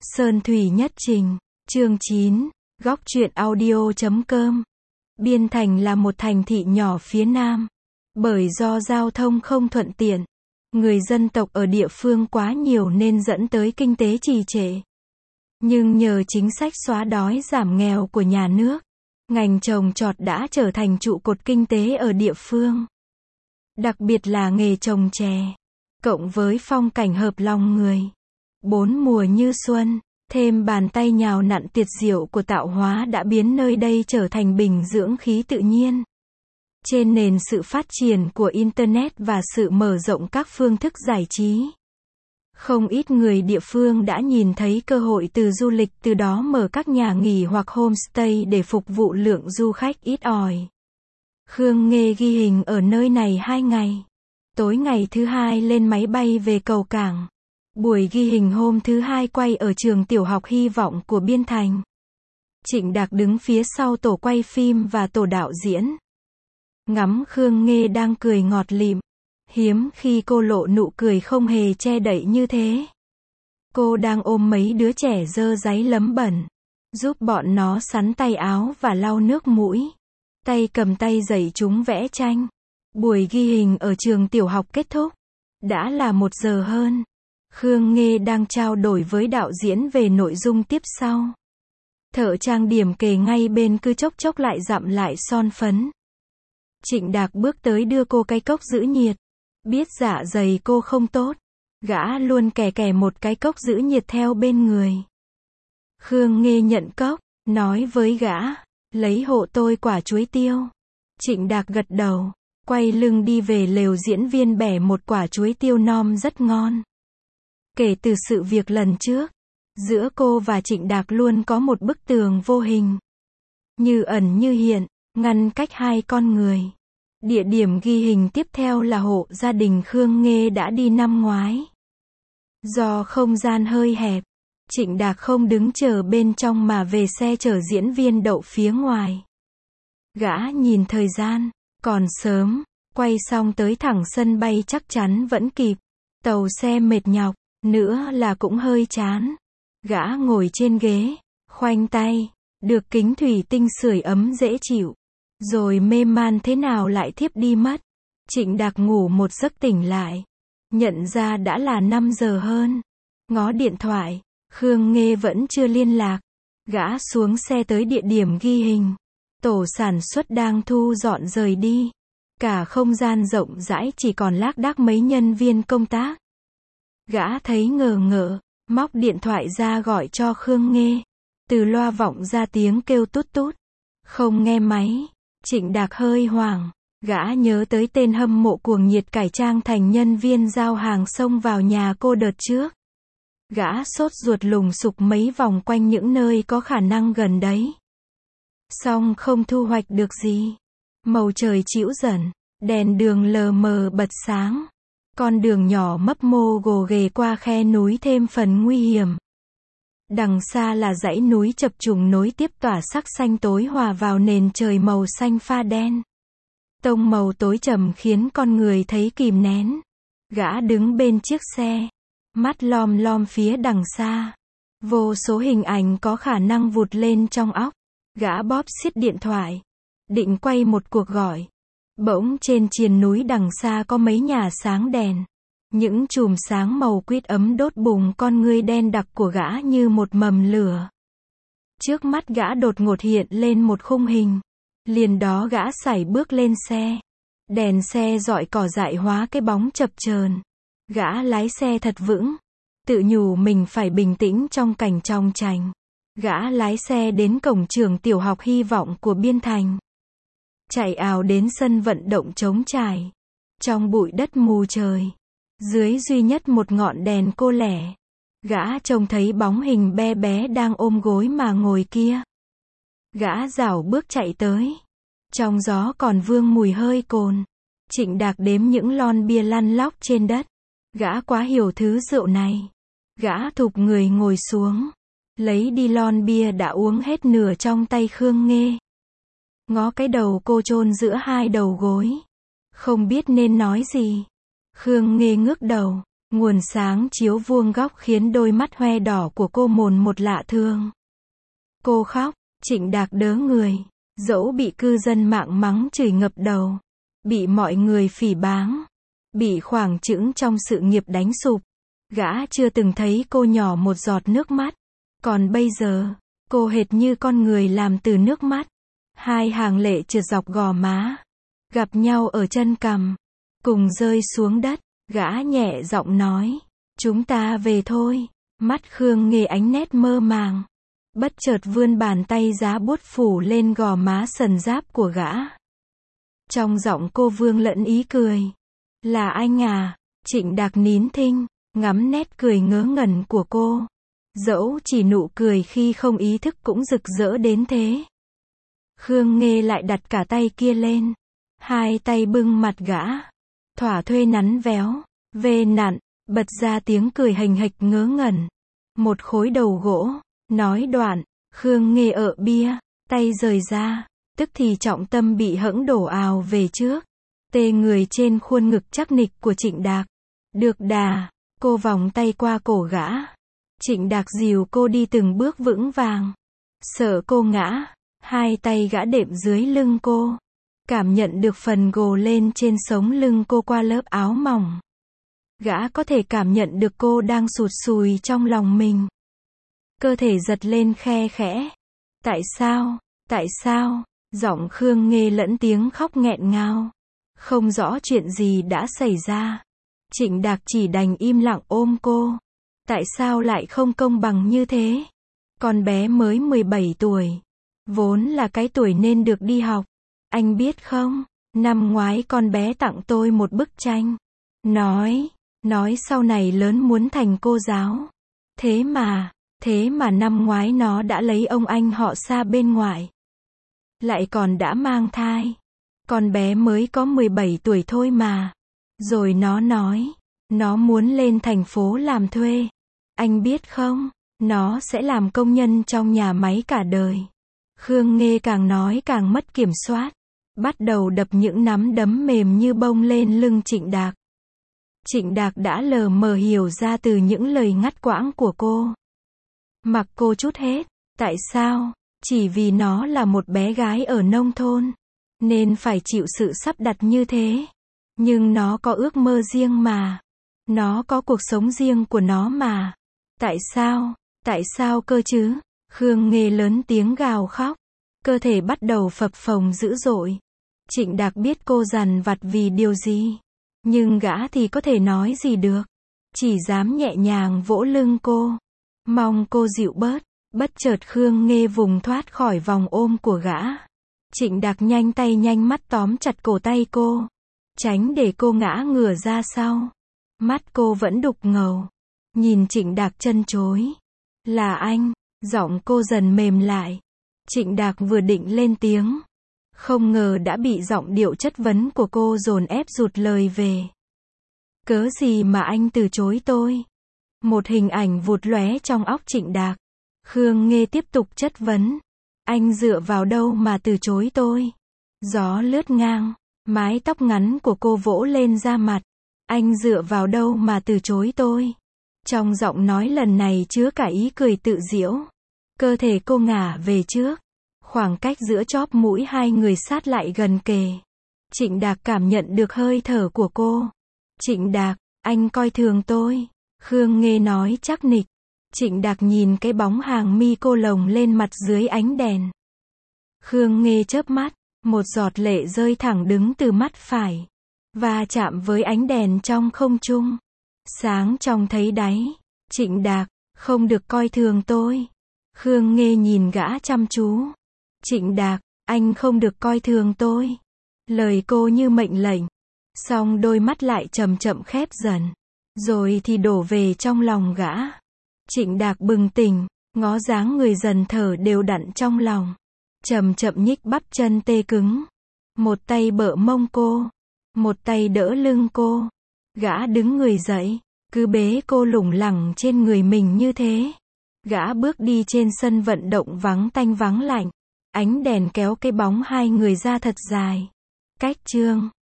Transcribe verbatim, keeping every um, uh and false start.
Sơn Thủy Nhất Trình, chương chín, góc truyện audio chấm com. Biên Thành là một thành thị nhỏ phía Nam. Bởi do giao thông không thuận tiện, người dân tộc ở địa phương quá nhiều nên dẫn tới kinh tế trì trệ. Nhưng nhờ chính sách xóa đói giảm nghèo của nhà nước, ngành trồng trọt đã trở thành trụ cột kinh tế ở địa phương. Đặc biệt là nghề trồng chè, cộng với phong cảnh hợp lòng người. Bốn mùa như xuân, thêm bàn tay nhào nặn tuyệt diệu của tạo hóa đã biến nơi đây trở thành bình dưỡng khí tự nhiên. Trên nền sự phát triển của Internet và sự mở rộng các phương thức giải trí, không ít người địa phương đã nhìn thấy cơ hội từ du lịch, từ đó mở các nhà nghỉ hoặc homestay để phục vụ lượng du khách ít ỏi. Khương Nghê ghi hình ở nơi này hai ngày. Tối ngày thứ hai lên máy bay về cầu cảng. Buổi ghi hình hôm thứ hai quay ở trường tiểu học Hy vọng của Biên Thành. Trịnh Đạc đứng phía sau tổ quay phim và tổ đạo diễn. Ngắm Khương Nghê đang cười ngọt lịm. Hiếm khi cô lộ nụ cười không hề che đậy như thế. Cô đang ôm mấy đứa trẻ dơ dáy lấm bẩn, giúp bọn nó sắn tay áo và lau nước mũi. Tay cầm tay dạy chúng vẽ tranh. Buổi ghi hình ở trường tiểu học kết thúc. Đã là một giờ hơn. Khương Nghê đang trao đổi với đạo diễn về nội dung tiếp sau. Thợ trang điểm kề ngay bên cứ chốc chốc lại dặm lại son phấn. Trịnh Đạc bước tới đưa cô cái cốc giữ nhiệt. Biết dạ dày cô không tốt, gã luôn kè kè một cái cốc giữ nhiệt theo bên người. Khương Nghê nhận cốc, nói với gã, lấy hộ tôi quả chuối tiêu. Trịnh Đạc gật đầu, quay lưng đi về lều diễn viên bẻ một quả chuối tiêu non rất ngon. Kể từ sự việc lần trước, giữa cô và Trịnh Đạc luôn có một bức tường vô hình, như ẩn như hiện, ngăn cách hai con người. Địa điểm ghi hình tiếp theo là hộ gia đình Khương Nghê đã đi năm ngoái. Do không gian hơi hẹp, Trịnh Đạc không đứng chờ bên trong mà về xe chở diễn viên đậu phía ngoài. Gã nhìn thời gian, còn sớm, quay xong tới thẳng sân bay chắc chắn vẫn kịp. Tàu xe mệt nhọc, nữa là cũng hơi chán. Gã ngồi trên ghế, khoanh tay, được kính thủy tinh sưởi ấm dễ chịu. Rồi mê man thế nào lại thiếp đi mất. Trịnh Đạc ngủ một giấc tỉnh lại. Nhận ra đã là năm giờ hơn. Ngó điện thoại, Khương Nghê vẫn chưa liên lạc. Gã xuống xe tới địa điểm ghi hình. Tổ sản xuất đang thu dọn rời đi. Cả không gian rộng rãi chỉ còn lác đác mấy nhân viên công tác. Gã thấy ngờ ngợ, móc điện thoại ra gọi cho Khương Nghê. Từ loa vọng ra tiếng kêu tút tút. Không nghe máy. Trịnh Đạc hơi hoảng, gã nhớ tới tên hâm mộ cuồng nhiệt cải trang thành nhân viên giao hàng xông vào nhà cô đợt trước. Gã sốt ruột lùng sục mấy vòng quanh những nơi có khả năng gần đấy. Xong không thu hoạch được gì. Màu trời trĩu dần, đèn đường lờ mờ bật sáng. Con đường nhỏ mấp mô gồ ghề qua khe núi thêm phần nguy hiểm. Đằng xa là dãy núi chập trùng nối tiếp tỏa sắc xanh tối hòa vào nền trời màu xanh pha đen. Tông màu tối trầm khiến con người thấy kìm nén. Gã đứng bên chiếc xe, mắt lom lom phía đằng xa. Vô số hình ảnh có khả năng vụt lên trong óc. Gã bóp siết điện thoại, định quay một cuộc gọi. Bỗng trên triền núi đằng xa có mấy nhà sáng đèn. Những chùm sáng màu quýt ấm đốt bùng con ngươi đen đặc của gã như một mầm lửa. Trước mắt gã đột ngột hiện lên một khung hình. Liền đó gã sải bước lên xe. Đèn xe rọi cỏ dại hóa cái bóng chập chờn. Gã lái xe thật vững. Tự nhủ mình phải bình tĩnh trong cảnh trong trành. Gã lái xe đến cổng trường tiểu học Hy vọng của Biên Thành. Chạy ào đến sân vận động trống trải. Trong bụi đất mù trời. Dưới duy nhất một ngọn đèn cô lẻ. Gã trông thấy bóng hình bé bé đang ôm gối mà ngồi kia. Gã rảo bước chạy tới. Trong gió còn vương mùi hơi cồn. Trịnh Đạc đếm những lon bia lăn lóc trên đất. Gã quá hiểu thứ rượu này. Gã thụp người ngồi xuống. Lấy đi lon bia đã uống hết nửa trong tay Khương Nghê. Ngó cái đầu cô chôn giữa hai đầu gối. Không biết nên nói gì. Khương Nghê ngước đầu, Nguồn sáng chiếu vuông góc khiến đôi mắt hoe đỏ của cô mồn một lạ thường. Cô khóc, Trịnh Đạc đớ người. Dẫu bị cư dân mạng mắng chửi ngập đầu, bị mọi người phỉ báng, bị khoảng trững trong sự nghiệp đánh sụp, gã chưa từng thấy cô nhỏ một giọt nước mắt. Còn bây giờ, cô hệt như con người làm từ nước mắt. Hai hàng lệ trượt dọc gò má, gặp nhau ở chân cằm, cùng rơi xuống đất. Gã nhẹ giọng nói, chúng ta về thôi. Mắt Khương Nghê ánh nét mơ màng, bất chợt vươn bàn tay giá buốt phủ lên gò má sần giáp của gã. Trong giọng cô vương lẫn ý cười. Là anh à? Trịnh Đạc nín thinh, ngắm nét cười ngớ ngẩn của cô. Dẫu chỉ nụ cười khi không ý thức cũng rực rỡ đến thế. Khương Nghê lại đặt cả tay kia lên, hai tay bưng mặt gã, thỏa thuê nắn véo, vê nặn, bật ra tiếng cười hành hạch ngớ ngẩn. Một khối đầu gỗ, nói đoạn, Khương Nghê ợ bia, tay rời ra, tức thì trọng tâm bị hẫng đổ ào về trước, tê người trên khuôn ngực chắc nịch của Trịnh Đạc. Được đà, cô vòng tay qua cổ gã. Trịnh Đạc dìu cô đi từng bước vững vàng. Sợ cô ngã, hai tay gã đệm dưới lưng cô, cảm nhận được phần gồ lên trên sống lưng cô qua lớp áo mỏng. Gã có thể cảm nhận được cô đang sụt sùi trong lòng mình. Cơ thể giật lên khe khẽ. Tại sao? Tại sao? Giọng Khương Nghê lẫn tiếng khóc nghẹn ngào. Không rõ chuyện gì đã xảy ra. Trịnh Đạc chỉ đành im lặng ôm cô. Tại sao lại không công bằng như thế? Con bé mới mười bảy tuổi. Vốn là cái tuổi nên được đi học. Anh biết không? Năm ngoái con bé tặng tôi một bức tranh. Nói, nói sau này lớn muốn thành cô giáo. Thế mà, thế mà năm ngoái nó đã lấy ông anh họ xa bên ngoài. Lại còn đã mang thai. Con bé mới có mười bảy tuổi thôi mà. Rồi nó nói, nó muốn lên thành phố làm thuê. Anh biết không, nó sẽ làm công nhân trong nhà máy cả đời. Khương Nghê càng nói càng mất kiểm soát, bắt đầu đập những nắm đấm mềm như bông lên lưng Trịnh Đạc. Trịnh Đạc đã lờ mờ hiểu ra từ những lời ngắt quãng của cô. Mặc cô chút hết. Tại sao? Chỉ vì nó là một bé gái ở nông thôn, nên phải chịu sự sắp đặt như thế. Nhưng nó có ước mơ riêng mà. Nó có cuộc sống riêng của nó mà. Tại sao? Tại sao cơ chứ? Khương Nghê lớn tiếng gào khóc. Cơ thể bắt đầu phập phồng dữ dội. Trịnh Đạc biết cô dằn vặt vì điều gì. Nhưng gã thì có thể nói gì được. Chỉ dám nhẹ nhàng vỗ lưng cô. Mong cô dịu bớt. Bất chợt Khương Nghê vùng thoát khỏi vòng ôm của gã. Trịnh Đạc nhanh tay nhanh mắt tóm chặt cổ tay cô. Tránh để cô ngã ngửa ra sau. Mắt cô vẫn đục ngầu. Nhìn Trịnh Đạc chân chối. Là anh. Giọng cô dần mềm lại. Trịnh Đạc vừa định lên tiếng. Không ngờ đã bị giọng điệu chất vấn của cô dồn ép rụt lời về. Cớ gì mà anh từ chối tôi? Một hình ảnh vụt lóe trong óc Trịnh Đạc. Khương Nghê tiếp tục chất vấn. Anh dựa vào đâu mà từ chối tôi? Gió lướt ngang, mái tóc ngắn của cô vỗ lên da mặt. Anh dựa vào đâu mà từ chối tôi? Trong giọng nói lần này chứa cả ý cười tự giễu. Cơ thể cô ngả về trước. Khoảng cách giữa chóp mũi hai người sát lại gần kề. Trịnh Đạc cảm nhận được hơi thở của cô. Trịnh Đạc, anh coi thường tôi. Khương Nghê nói chắc nịch. Trịnh Đạc nhìn cái bóng hàng mi cô lồng lên mặt dưới ánh đèn. Khương Nghê chớp mắt, một giọt lệ rơi thẳng đứng từ mắt phải, và chạm với ánh đèn trong không trung. Sáng trong thấy đáy. Trịnh Đạc, không được coi thường tôi. Khương Nghê nhìn gã chăm chú. Trịnh Đạc, anh không được coi thường tôi. Lời cô như mệnh lệnh. Xong đôi mắt lại chậm chậm khép dần. Rồi thì đổ về trong lòng gã. Trịnh Đạc bừng tỉnh, ngó dáng người dần thở đều đặn trong lòng. Chậm chậm nhích bắp chân tê cứng. Một tay bợ mông cô. Một tay đỡ lưng cô. Gã đứng người dậy, cứ bế cô lủng lẳng trên người mình như thế. Gã bước đi trên sân vận động vắng tanh vắng lạnh. Ánh đèn kéo cái bóng hai người ra thật dài. Cách chương